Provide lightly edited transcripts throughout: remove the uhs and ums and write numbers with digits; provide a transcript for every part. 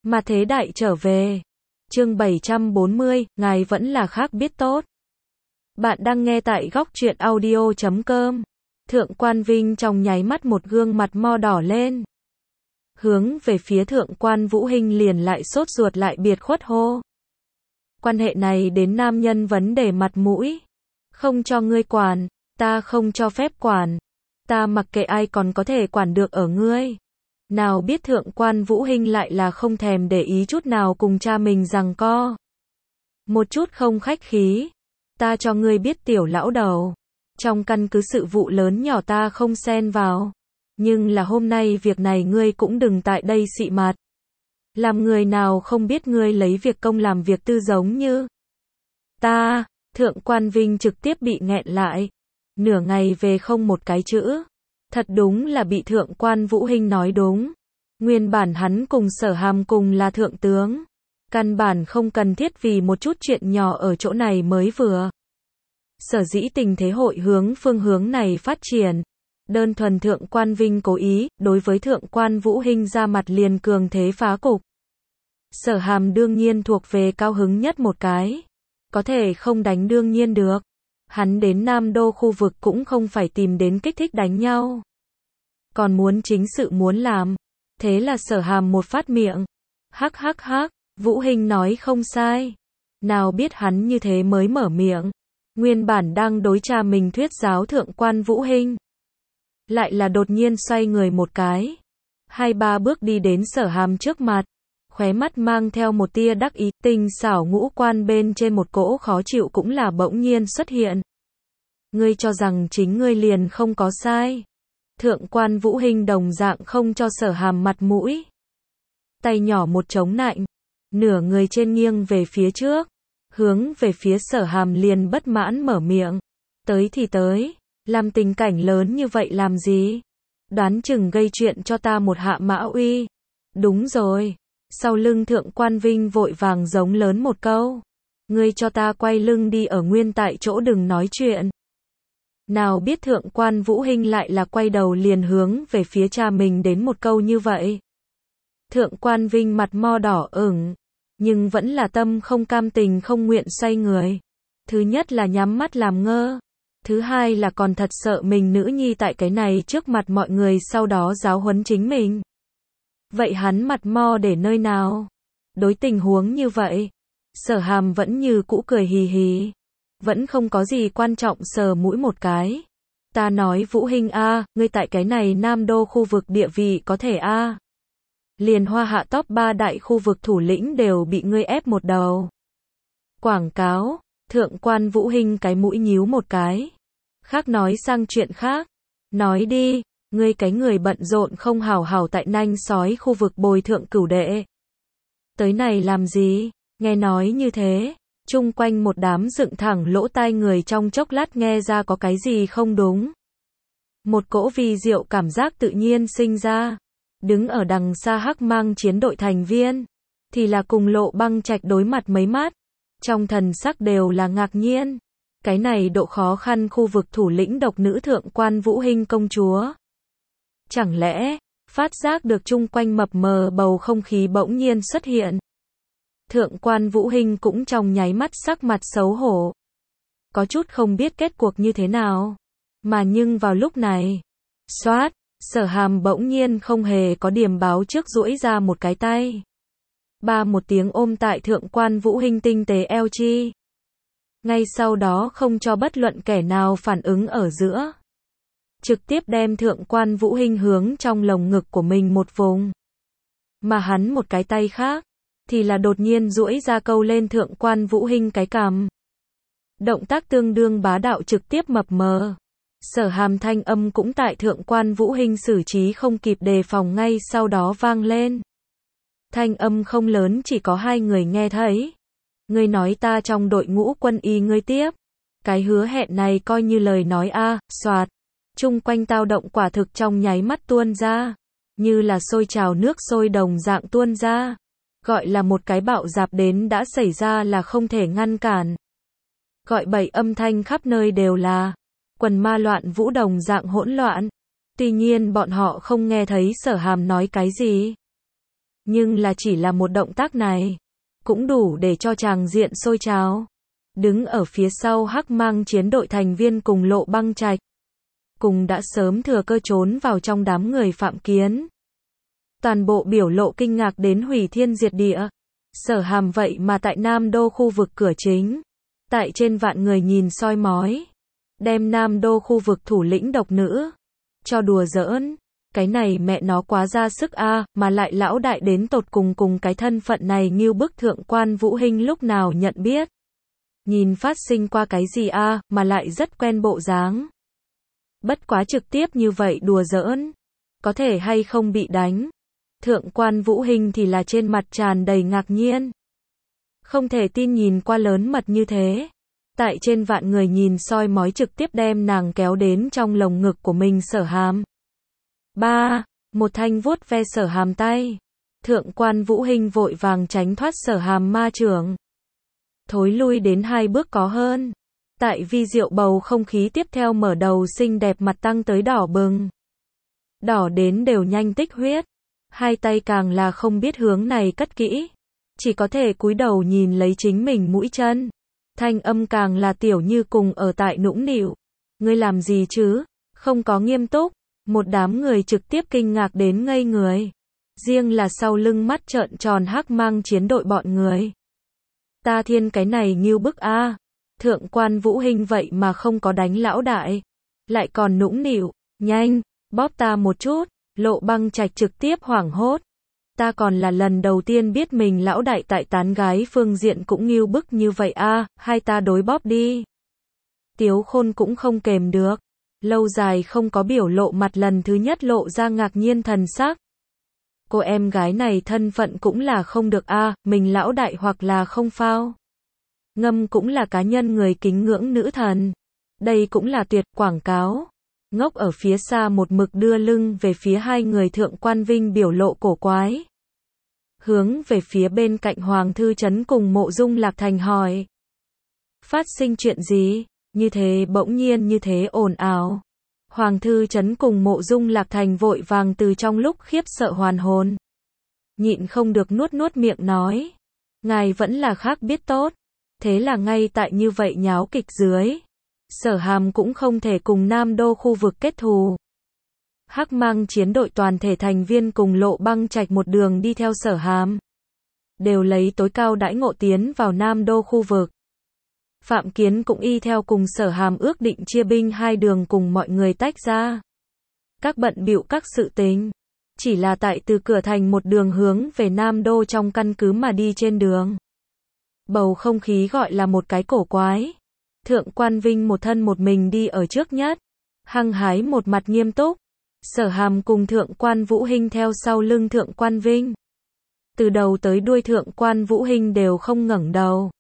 Mà thế đại trở về. Chương 740, ngài vẫn là khác biết tốt. Bạn đang nghe tại góc truyện audio.com. Thượng quan Vinh trong nháy mắt một gương mặt mo đỏ lên. Hướng về phía thượng quan Vũ Hinh liền lại sốt ruột lại biệt khuất hô. Quan hệ này đến nam nhân vấn đề mặt mũi. Không cho ngươi quản, ta không cho phép quản. Ta mặc kệ ai còn có thể quản được ở ngươi. Nào biết thượng quan Vũ Hinh lại là không thèm để ý chút nào cùng cha mình giằng co. Một chút không khách khí. Ta cho ngươi biết tiểu lão đầu. Trong căn cứ sự vụ lớn nhỏ ta không xen vào. Nhưng là hôm nay việc này ngươi cũng đừng tại đây xị mặt. Làm người nào không biết ngươi lấy việc công làm việc tư giống như. Ta, thượng quan Vinh trực tiếp bị nghẹn lại. Nửa ngày về không một cái chữ. Thật đúng là bị thượng quan Vũ Hinh nói đúng. Nguyên bản hắn cùng Sở Hàm cùng là thượng tướng. Căn bản không cần thiết vì một chút chuyện nhỏ ở chỗ này mới vừa. Sở dĩ tình thế hội hướng phương hướng này phát triển. Đơn thuần thượng quan Vinh cố ý, đối với thượng quan Vũ Hinh ra mặt liền cường thế phá cục. Sở Hàm đương nhiên thuộc về cao hứng nhất một cái. Có thể không đánh đương nhiên được. Hắn đến Nam Đô khu vực cũng không phải tìm đến kích thích đánh nhau. Còn muốn chính sự muốn làm. Thế là Sở Hàm một phát miệng. Hắc hắc hắc, Vũ Hinh nói không sai. Nào biết hắn như thế mới mở miệng. Nguyên bản đang đối cha mình thuyết giáo thượng quan Vũ Hinh. Lại là đột nhiên xoay người một cái. 2-3 bước đi đến Sở Hàm trước mặt. Khóe mắt mang theo một tia đắc ý, tinh xảo ngũ quan bên trên một cỗ khó chịu cũng là bỗng nhiên xuất hiện. Ngươi cho rằng chính ngươi liền không có sai. Thượng quan Vũ Hinh đồng dạng không cho Sở Hàm mặt mũi. Tay nhỏ một chống nạnh. Nửa người trên nghiêng về phía trước. Hướng về phía Sở Hàm liền bất mãn mở miệng. Tới thì tới. Làm tình cảnh lớn như vậy làm gì? Đoán chừng gây chuyện cho ta một hạ mã uy. Đúng rồi. Sau lưng thượng quan Vinh vội vàng giống lớn một câu. Ngươi cho ta quay lưng đi ở nguyên tại chỗ đừng nói chuyện. Nào biết thượng quan Vũ Hinh lại là quay đầu liền hướng về phía cha mình đến một câu như vậy. Thượng quan Vinh mặt mo đỏ ửng. Nhưng vẫn là tâm không cam tình không nguyện xoay người. Thứ nhất là nhắm mắt làm ngơ. Thứ hai là còn thật sợ mình nữ nhi tại cái này trước mặt mọi người sau đó giáo huấn chính mình. Vậy hắn mặt mo để nơi nào? Đối tình huống như vậy, Sở Hàm vẫn như cũ cười hì hì. Vẫn không có gì quan trọng sờ mũi một cái. Ta nói Vũ Hinh a, ngươi tại cái này Nam Đô khu vực địa vị có thể a. Liền Hoa Hạ top 3 đại khu vực thủ lĩnh đều bị ngươi ép một đầu. Quảng cáo, thượng quan Vũ Hinh cái mũi nhíu một cái. Khác nói sang chuyện khác. Nói đi. Ngươi cái người bận rộn không hào hào tại nanh sói khu vực bồi thượng cửu đệ. Tới này làm gì? Nghe nói như thế, chung quanh một đám dựng thẳng lỗ tai người trong chốc lát nghe ra có cái gì không đúng. Một cỗ vi diệu cảm giác tự nhiên sinh ra. Đứng ở đằng xa Hắc Mang chiến đội thành viên, thì là cùng Lộ Băng Trạch đối mặt mấy mắt. Trong thần sắc đều là ngạc nhiên. Cái này độ khó khăn khu vực thủ lĩnh độc nữ thượng quan Vũ Hinh công chúa. Chẳng lẽ, phát giác được chung quanh mập mờ bầu không khí bỗng nhiên xuất hiện. Thượng quan Vũ Hinh cũng trong nháy mắt sắc mặt xấu hổ. Có chút không biết kết cuộc như thế nào. Mà nhưng vào lúc này, xoát, Sở Hàm bỗng nhiên không hề có điểm báo trước duỗi ra một cái tay. Ba một tiếng ôm tại thượng quan Vũ Hinh tinh tế eo chi. Ngay sau đó không cho bất luận kẻ nào phản ứng ở giữa. Trực tiếp đem thượng quan Vũ Hinh hướng trong lồng ngực của mình một vùng. Mà hắn một cái tay khác, thì là đột nhiên duỗi ra câu lên thượng quan Vũ Hinh cái cằm. Động tác tương đương bá đạo trực tiếp mập mờ. Sở Hàm thanh âm cũng tại thượng quan Vũ Hinh xử trí không kịp đề phòng ngay sau đó vang lên. Thanh âm không lớn chỉ có 2 người nghe thấy. Ngươi nói ta trong đội ngũ quân y ngươi tiếp. Cái hứa hẹn này coi như lời nói a, soạt. Chung quanh tao động quả thực trong nháy mắt tuôn ra. Như là sôi trào nước sôi đồng dạng tuôn ra. Gọi là một cái bạo dạp đến đã xảy ra là không thể ngăn cản. Gọi bậy âm thanh khắp nơi đều là. Quần ma loạn vũ đồng dạng hỗn loạn. Tuy nhiên bọn họ không nghe thấy Sở Hàm nói cái gì. Nhưng là chỉ là một động tác này, cũng đủ để cho tràng diện sôi trào. Đứng ở phía sau Hắc Mang chiến đội thành viên cùng Lộ Băng Trạch, cùng đã sớm thừa cơ trốn vào trong đám người Phạm Kiến. Toàn bộ biểu lộ kinh ngạc đến hủy thiên diệt địa. Sở Hàm vậy mà tại Nam Đô khu vực cửa chính, tại trên vạn người nhìn soi mói, đem Nam Đô khu vực thủ lĩnh độc nữ cho đùa giỡn. Cái này mẹ nó quá ra sức a, mà lại lão đại đến tột cùng cái thân phận này ngưu bức thượng quan Vũ Hinh lúc nào nhận biết. Nhìn phát sinh qua cái gì a, mà lại rất quen bộ dáng. Bất quá trực tiếp như vậy đùa giỡn, có thể hay không bị đánh. Thượng quan Vũ Hinh thì là trên mặt tràn đầy ngạc nhiên. Không thể tin nhìn qua lớn mật như thế. Tại trên vạn người nhìn soi mói trực tiếp đem nàng kéo đến trong lồng ngực của mình Sở Hàm. Một thanh vuốt ve Sở Hàm tay. Thượng quan Vũ Hinh vội vàng tránh thoát Sở Hàm ma chưởng, thối lui đến 2 bước có hơn. Tại vi diệu bầu không khí tiếp theo mở đầu xinh đẹp mặt tăng tới đỏ bừng. Đỏ đến đều nhanh tích huyết. Hai tay càng là không biết hướng này cất kỹ. Chỉ có thể cúi đầu nhìn lấy chính mình mũi chân. Thanh âm càng là tiểu như cùng ở tại nũng nịu. Ngươi làm gì chứ? Không có nghiêm túc. Một đám người trực tiếp kinh ngạc đến ngây người. Riêng là sau lưng mắt trợn tròn Hắc Mang chiến đội bọn người. Ta thiên cái này ngưu bức a. Thượng quan Vũ Hinh vậy mà không có đánh lão đại, lại còn nũng nịu, nhanh, bóp ta một chút. Lộ Băng Trạch trực tiếp hoảng hốt. Ta còn là lần đầu tiên biết mình lão đại tại tán gái phương diện cũng ngưu bức như vậy a, hai ta đối bóp đi. Tiếu Khôn cũng không kềm được. Lâu dài không có biểu lộ mặt lần thứ nhất lộ ra ngạc nhiên thần sắc. Cô em gái này thân phận cũng là không được a, mình lão đại hoặc là không phao. Ngâm cũng là cá nhân người kính ngưỡng nữ thần. Đây cũng là tuyệt quảng cáo. Ngốc ở phía xa một mực đưa lưng về phía hai người Thượng quan Vinh biểu lộ cổ quái. Hướng về phía bên cạnh Hoàng Thư Trấn cùng Mộ Dung Lạc Thành hỏi. Phát sinh chuyện gì? Như thế bỗng nhiên như thế ồn ào. Hoàng Thư Trấn cùng Mộ Dung Lạc Thành vội vàng từ trong lúc khiếp sợ hoàn hồn. Nhịn không được nuốt miệng nói. Ngài vẫn là khác biết tốt. Thế là ngay tại như vậy nháo kịch dưới. Sở Hàm cũng không thể cùng Nam Đô khu vực kết thù. Hắc Mang chiến đội toàn thể thành viên cùng Lộ Băng Trạch một đường đi theo Sở Hàm. Đều lấy tối cao đãi ngộ tiến vào Nam Đô khu vực. Phạm Kiến cũng y theo cùng Sở Hàm ước định chia binh hai đường cùng mọi người tách ra. Các bận bịu các sự tình. Chỉ là tại từ cửa thành một đường hướng về Nam Đô trong căn cứ mà đi trên đường. Bầu không khí gọi là một cái cổ quái. Thượng quan Vinh một thân một mình đi ở trước nhất. Hăng hái một mặt nghiêm túc. Sở Hàm cùng Thượng quan Vũ Hinh theo sau lưng Thượng quan Vinh. Từ đầu tới đuôi Thượng quan Vũ Hinh đều không ngẩng đầu.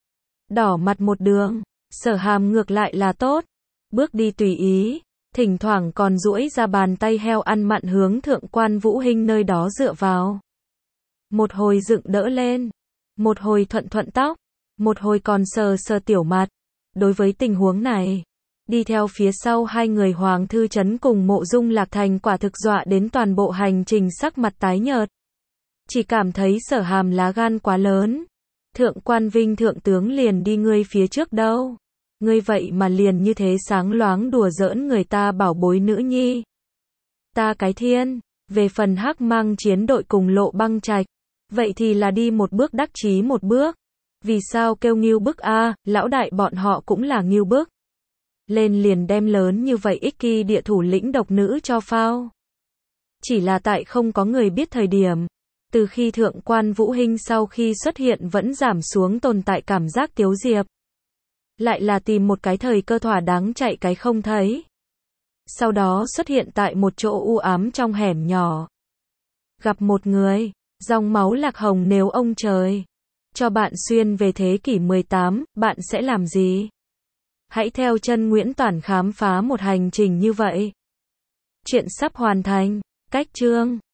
Đỏ mặt một đường. Sở Hàm ngược lại là tốt. Bước đi tùy ý. Thỉnh thoảng còn duỗi ra bàn tay heo ăn mặn hướng Thượng quan Vũ Hinh nơi đó dựa vào. Một hồi dựng đỡ lên. Một hồi thuận tóc. Một hồi còn sờ tiểu mặt. Đối với tình huống này, đi theo phía sau hai người Hoàng Thư Trấn cùng Mộ Dung Lạc Thành quả thực dọa đến toàn bộ hành trình sắc mặt tái nhợt. Chỉ cảm thấy Sở Hàm lá gan quá lớn. Thượng quan Vinh thượng tướng liền đi ngươi phía trước đâu. Ngươi vậy mà liền như thế sáng loáng đùa giỡn người ta bảo bối nữ nhi. Ta cái thiên, về phần Hắc Mang chiến đội cùng Lộ Băng Trạch, vậy thì là đi một bước đắc chí một bước. Vì sao kêu ngưu bức a, lão đại bọn họ cũng là ngưu bức. Lên liền đem lớn như vậy ích kỳ địa thủ lĩnh độc nữ cho phao. Chỉ là tại không có người biết thời điểm. Từ khi Thượng quan Vũ Hinh sau khi xuất hiện vẫn giảm xuống tồn tại cảm giác Tiếu Diệp. Lại là tìm một cái thời cơ thỏa đáng chạy cái không thấy. Sau đó xuất hiện tại một chỗ u ám trong hẻm nhỏ. Gặp một người, dòng máu lạc hồng nếu ông trời cho bạn xuyên về thế kỷ 18, bạn sẽ làm gì? Hãy theo chân Nguyễn Toản khám phá một hành trình như vậy. Chuyện sắp hoàn thành. Cách chương